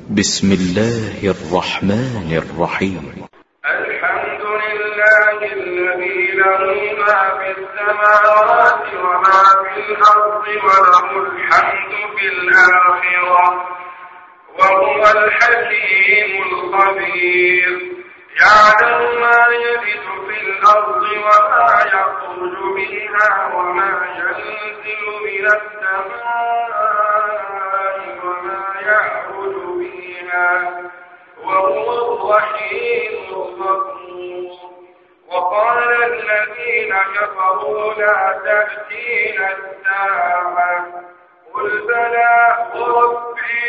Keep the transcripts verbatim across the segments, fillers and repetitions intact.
بسم الله الرحمن الرحيم. الحمد لله الذي له ما في السماوات وما في الأرض وله الحمد في الآخرة وهو الحكيم الخبير. يعلم ما يلج في الأرض وما يخرج منها وما ينزل من السماء وما يعرج فيها وهو الرحيم الغفور. وقال الذين كفروا لا تأتينا الساعة قل بلى وربي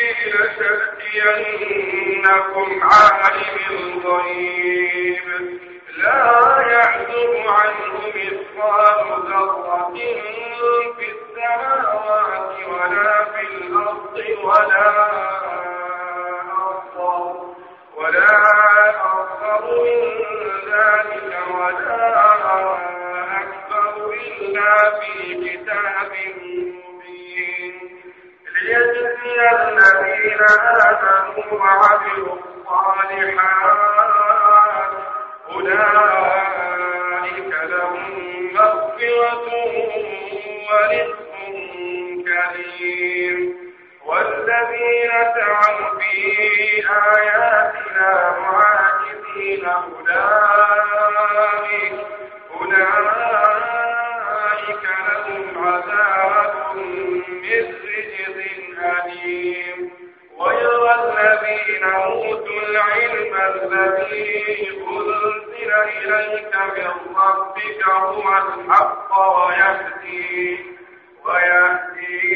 لتأتينكم عالم الغيب لا يعزب عنه مثقال ذرة في السماوات ولا في الأرض ولا أصغر ولا أصغر من ذلك ولا أكبر إلا في كتاب مبين ليجزي الذين آمنوا وعملوا الصالحات أولئك لهم مغفرة ورزق كريم. والذين سعوا في آياتنا معاجزين أولئك أولئك لهم عذاب من رجز أليم. ويرى الذين أوتوا العلم الذي أنزل إليك من ربك هو الحق ويهدي ويهدي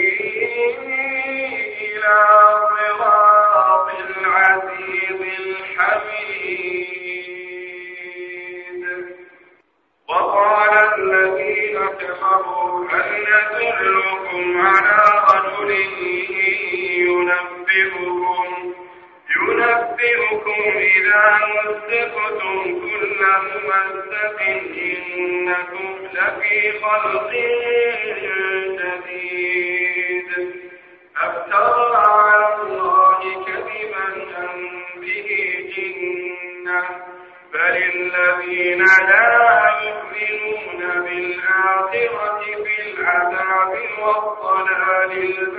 إلى صراط العزيز الحميد. وقال الذين كفروا هل ندلكم على رجل ينبئكم ينبئكم إذا مزقتم كل ممزق إنكم لفي خلق جديد أفترى على الله كذبا أم به جنة بل الذين لا يؤمنون بالآخرة في العذاب والضلال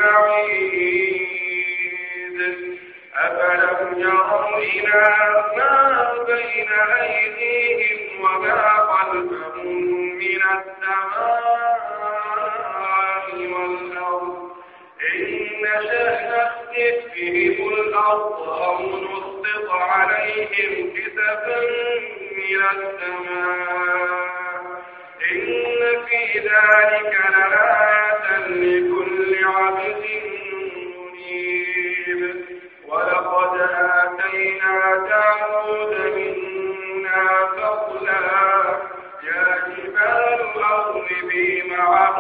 البعيد. أفلم يروا إلى ما بين أيديهم وما خلفهم من السماء والأرض إن نشأ نخسف بهم الأرض أو نسقط عليهم كسفا من السماء إن في ذلك لآية لكل عبد منيب. ولقد آتينا داود منا فضلا يا جبال أوبي معه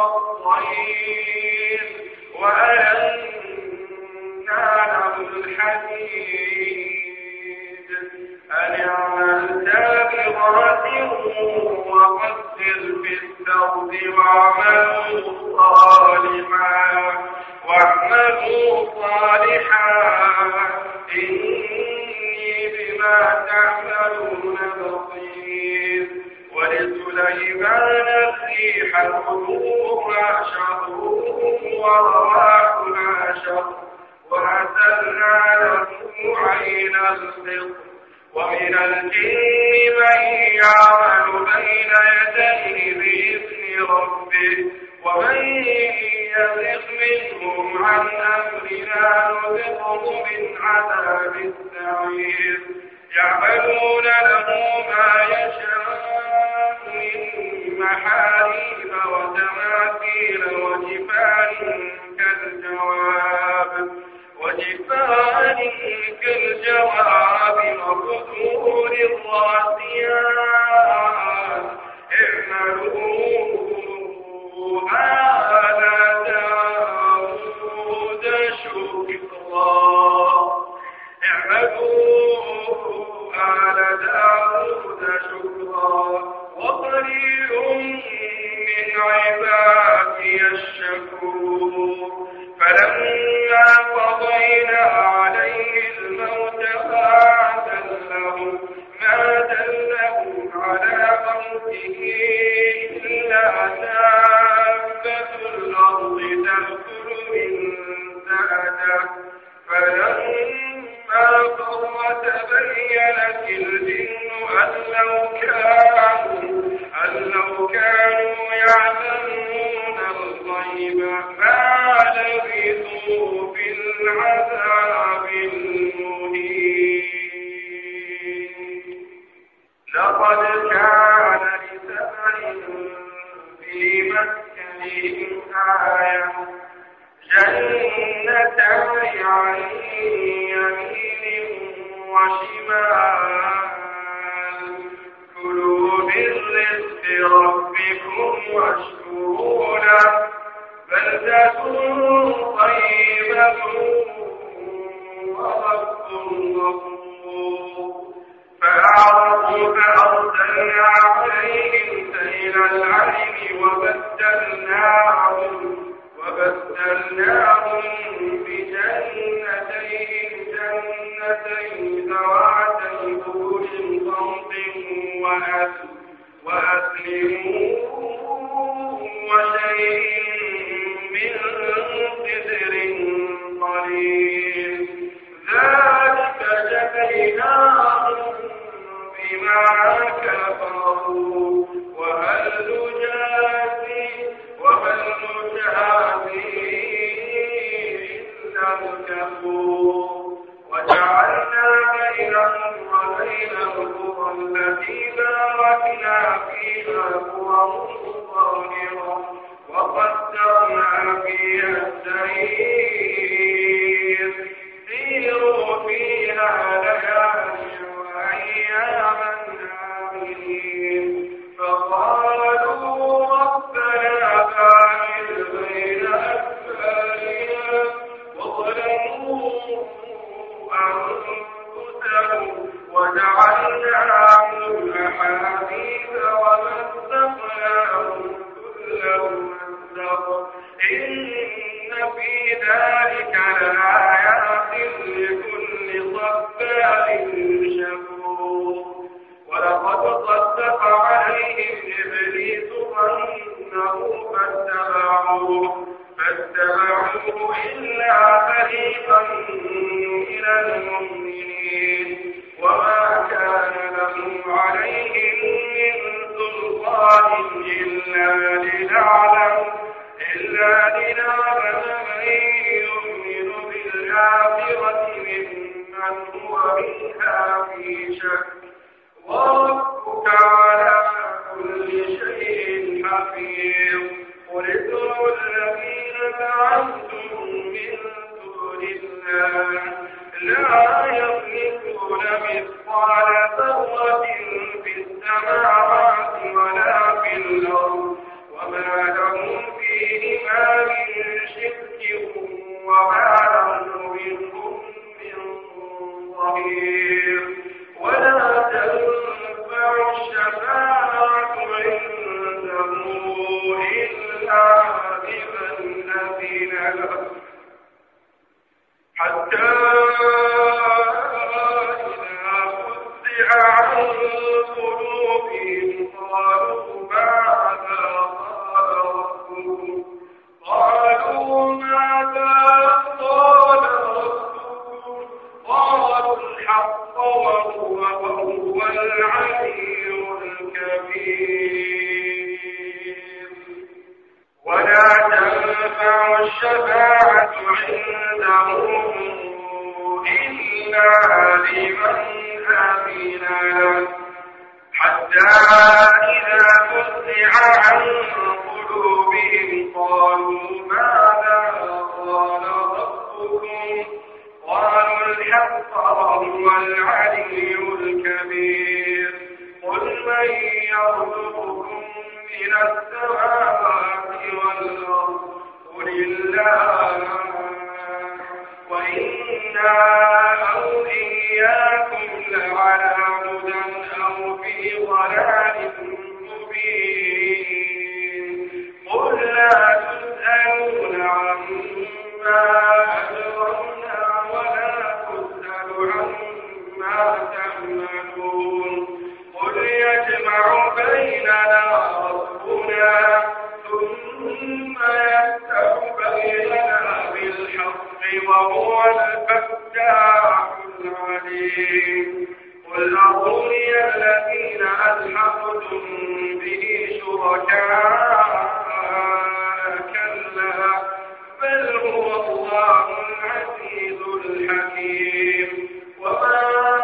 والطير وألنا له الحديد أن اعمل سابغات وقدر في السرد واعملوا صالحا واعملوا صالحا إني بما تعملون بصير. ولسليمان الريح غدوها شهر ورواحها شهر وأسلنا له عين القطر. ومن الجن من يعمل بين يديه بإذن ربه ومن يزغ منهم عن أمرنا نذقه من عذاب السعير. يعملون له ما يشاء من محاريب وتماثيل وجفان كالجواب وجفان كالجواب وقدور الراسيات اعملوا آل داود شكرا اعملوا آل داود شكرا وقليل من عبادي الشكور. فلما قضينا عليه تبينت الجن أن لو كانوا أن لو كانوا يعلمون الغيب ما لبثوا في العذاب المهين. لقد كان لسبع في مسكنهم آية جنتان عن يمين وشمال كلوا من رزق ربكم واشكروا له بلدة طيبة ورب غفور. فأعرضوا فأرسلنا عليهم سيل العرم وبدلناهم وبدلناهم بجنتين جنتين ذواتي أكل خمط وأثل وأثل وشيء من سدر قليل ذلك جزيناهم بما كفروا وهل نجازي وهل نجازي إلا الكفور. وجعلنا بينهم وبين القرى التي باركنا فيها قرى ظاهرة وقدرنا فيها السير سيروا فيها ليالي وأياما آمنين. فقالوا ربنا باعد بين أسفارنا وظلموا أنفسهم وجعلناهم أحاديث ومزقناهم كل ممزق إن في ذلك لآيات لكل صبار شكور. ولقد صدق عليهم إبليس ظنه فاتبعوه فاتبعوه إلا فريقا من المؤمنين وما كان لهم عليهم من سلطان إلا لنعلم إلا لنعلم من يؤمن بالآخرة ممن هو منها في شك وربك على كل شيء حفيظ. قل ادعوا الذين زعمتم من دون الله لا يملكون مثقال ذرة في السماوات ولا في الأرض وما لهم فيهما من شرك وما له منهم من ظهير. ولا تنفع الشفاعة عنده إلا لمن أذن له حتى إذا فزع عن قلوبهم قالوا ماذا قال ربكم قالوا ماذا قال ربكم قالوا الحق وهو وهو العلي الكبير. ولا تنفع الشفاعة عنده إلا لمن أذن له حتى إذا فزع عن قلوبهم قالوا ماذا قال ربكم قالوا الحق وهو العلي الكبير. قل من يرزقكم من السماوات والأرض قل الله وإنا أو إياكم لعلى هدى أو في ضلال مبين. قل لا تسألون عما أجرمنا ولا تسأل عما تعملون. قل يجمع بيننا ربنا ثم يفتح بيننا بالحق وهو الفتاح العليم. عليم قل أروني الذين ألحقتم به شركاء كلا بل هو الله العزيز الحكيم وما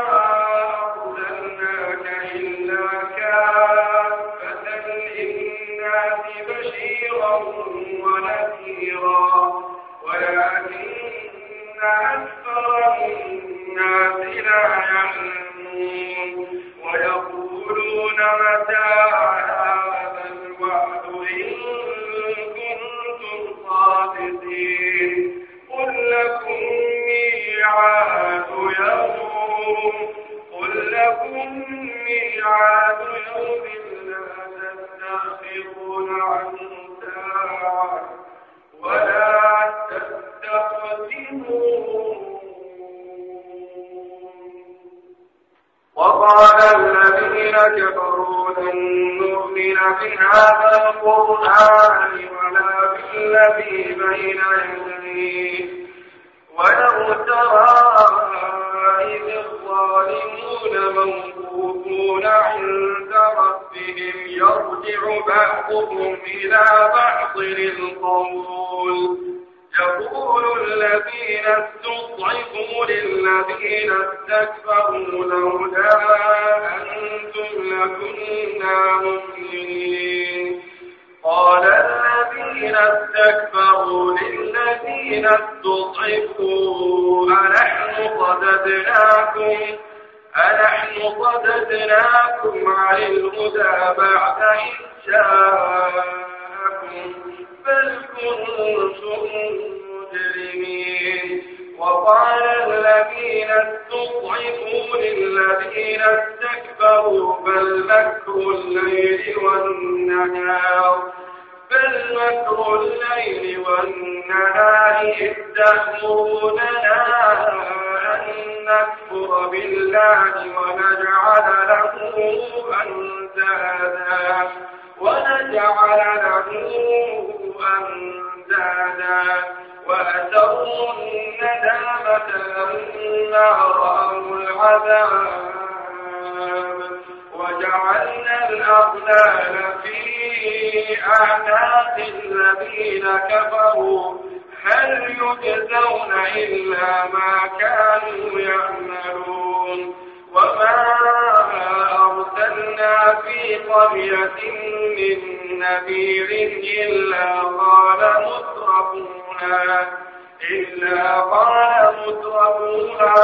أرسلناك إلا كافة للناس بشيرا ونذيرا ولكن أكثر الناس لا يعلمون ويقولون متى هذا الوعد إن كنتم صادقين قل لكم ميعاد يوم قل لكم ميعاد يوم لا تستأخرون عنه ساعة ولا تستقدمون وقال الذين كفروا لن نؤمن بهذا القرآن ولا بالذي بين يديه ولو ترى إذ الظالمون موقوفون عند ربهم يرجع بعضهم إلى بعض القول يقول الذين استضعفوا للذين استكبروا لولا أنتم لكنا مؤمنين قال الذين استكبروا للذين استضعفوا أنحن صددناكم أنحن صددناكم عن الهدى بعد إذ جاءكم بل كنتم مجرمين وقال الذين استضعفوا للذين استكبروا بل مكر الليل والنهار بل مكر الليل والنهار إذ تأمروننا أن نكفر بالله ونجعل له أندادا ونجعل له أندادا وأسروا الندامة لما رأوا العذاب وجعلنا الأغلال في أعناق الذين كفروا هل يجزون إلا ما كانوا يعملون وما أرسلنا في قرية من نذير إلا قال مترفوها إلا قال مترفوها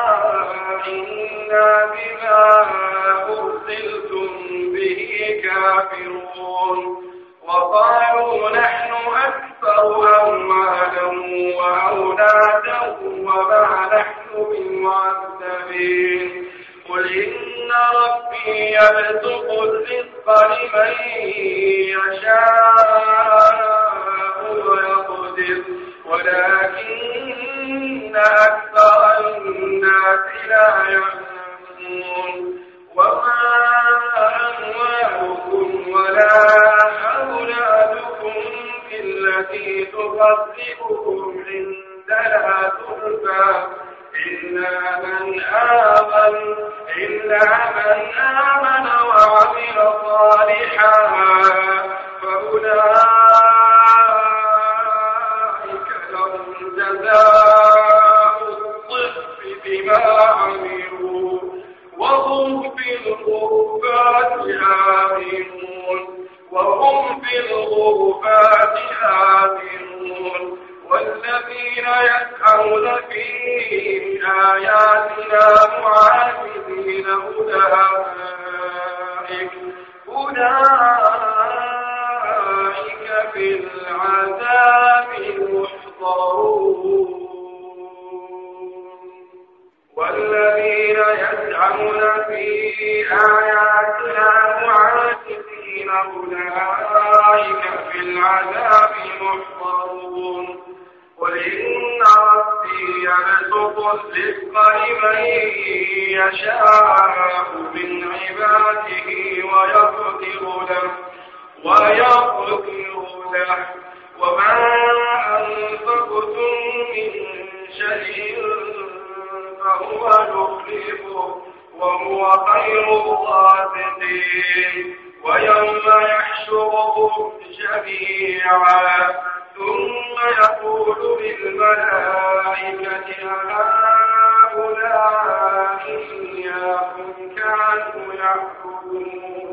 إنا بما أرسلتم به كافرون وقالوا نحن أكثر أموالا وأولادا وما نحن بمعذبين قل إن ربي يبسط الرزق لمن يشاء ويقدر ولكن أكثر الناس لا يعلمون وما أموالكم ولا أولادكم بالتي تقربكم عندنا زلفى إلا من آمن إلا من آمن وعمل صالحا فأولئك لهم جزاء الضعف بما عملوا وهم في الغرفات آمنون وهم في الغرفات آمنون والذين يسعون في آياتنا معاجزين أولئك أولئك في العذاب محضرون والذين يسعون في آياتنا معاجزين أولئك في العذاب محضرون قل إن ربي يبسط الرزق لمن يشاء من عباده ويقدر له ويقدر له وما أنفقتم من شيء فهو يخلفه يخلفه وهو خير الرازقين. ويوم يحشرهم جميعا ثم يقول للملائكة هؤلاء إياكم كانوا يعبدون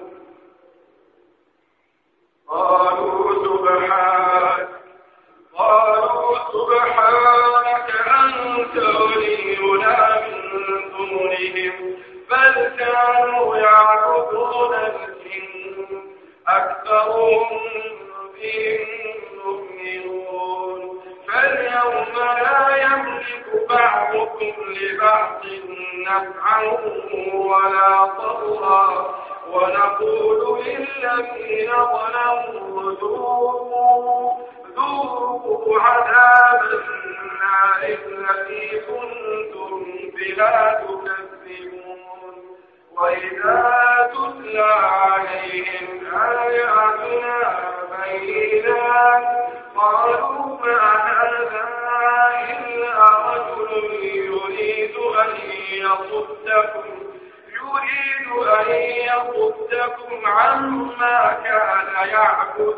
قالوا سبحانك قالوا سبحانك أنت ولينا من دونهم بل كانوا يعبدون الجن أكثرهم بهم يؤمنون. فاليوم لا يملك بعضكم لبعض نفعا ولا ضرا ونقول للذين ظلموا ذوقوا ذوقوا عذاب النار التي كنتم بها تكذبون. وإذا تتلى عليهم آياتنا بينات قالوا ما هذا إلا رجل يريد أن يصدكم يريد أن يصدكم عما كان يعبد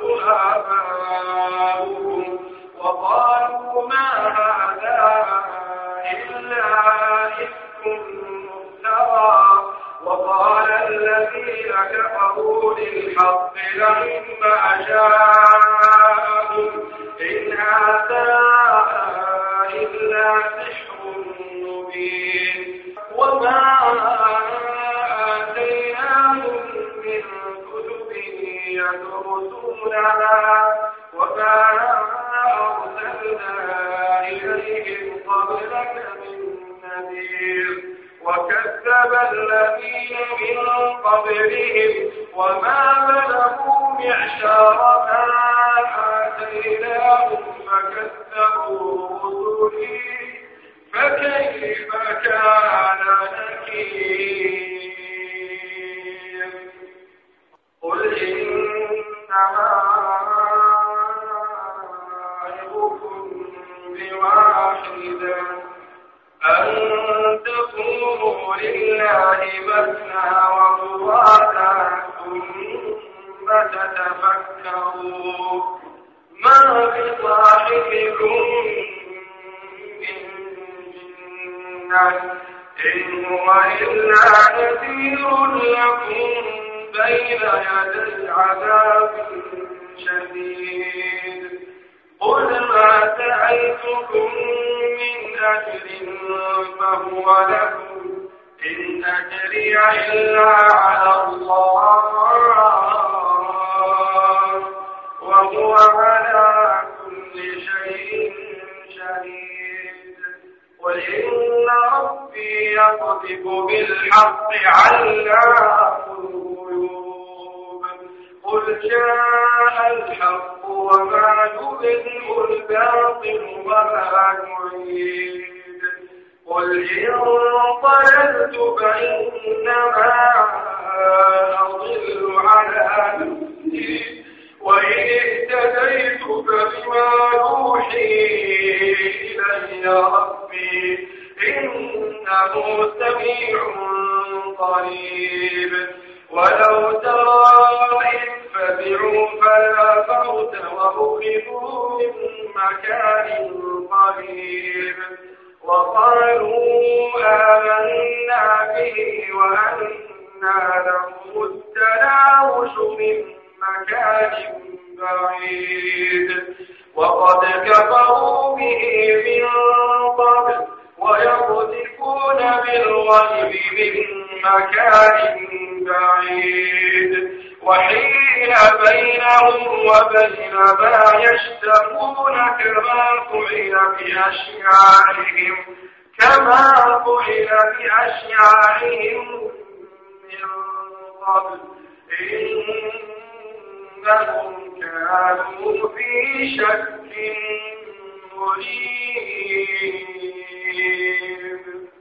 آباؤكم وقالوا ما هذا إلا إفك مفترى. وقال الذين كفروا للحق لما جاءهم إن هذا إلا سحر مبين. وما آتيناهم من كتب يدرسونها وما أرسلنا إليهم قبلك من نذير. وكذب الذين من قبلهم وما بلغوا معشار ما آتيناهم فكذبوا رسلي فكيف كان نكير. قل إنما أعظكم بواحدة أن تقوموا لله مثنى وفرادا ثم تتفكروا ما بصاحبكم من جنة إن هو إلا نذير لكم بين يدي عذاب شديد. قل ما سألتكم من أجر فهو لكم إن أجري إلا على الله وهو على كل شيء شهيد. قل إن ربي يقذف بالحق علام الغيوب. قل جاء الحق وما يبدئ الباطل وما يعيد. قل إن ضللت فإنما أضل على نفسي وإن اهتديت فبما يوحي إلي ربي إنه سميع قريب. ولو ترى إذ فزعوا فلا فوت وأخذوا من مكان قريب وقالوا آمنا به وأنى لهم التناوش من مكان بعيد. وقد كفروا به من قبل ويقذفون بالغيب من مكان بعيد. وحيل بينهم وبين ما يشتهون كما فعل بأشياعهم كما فعل بأشياعهم من قبل إنهم كانوا في شك مريب.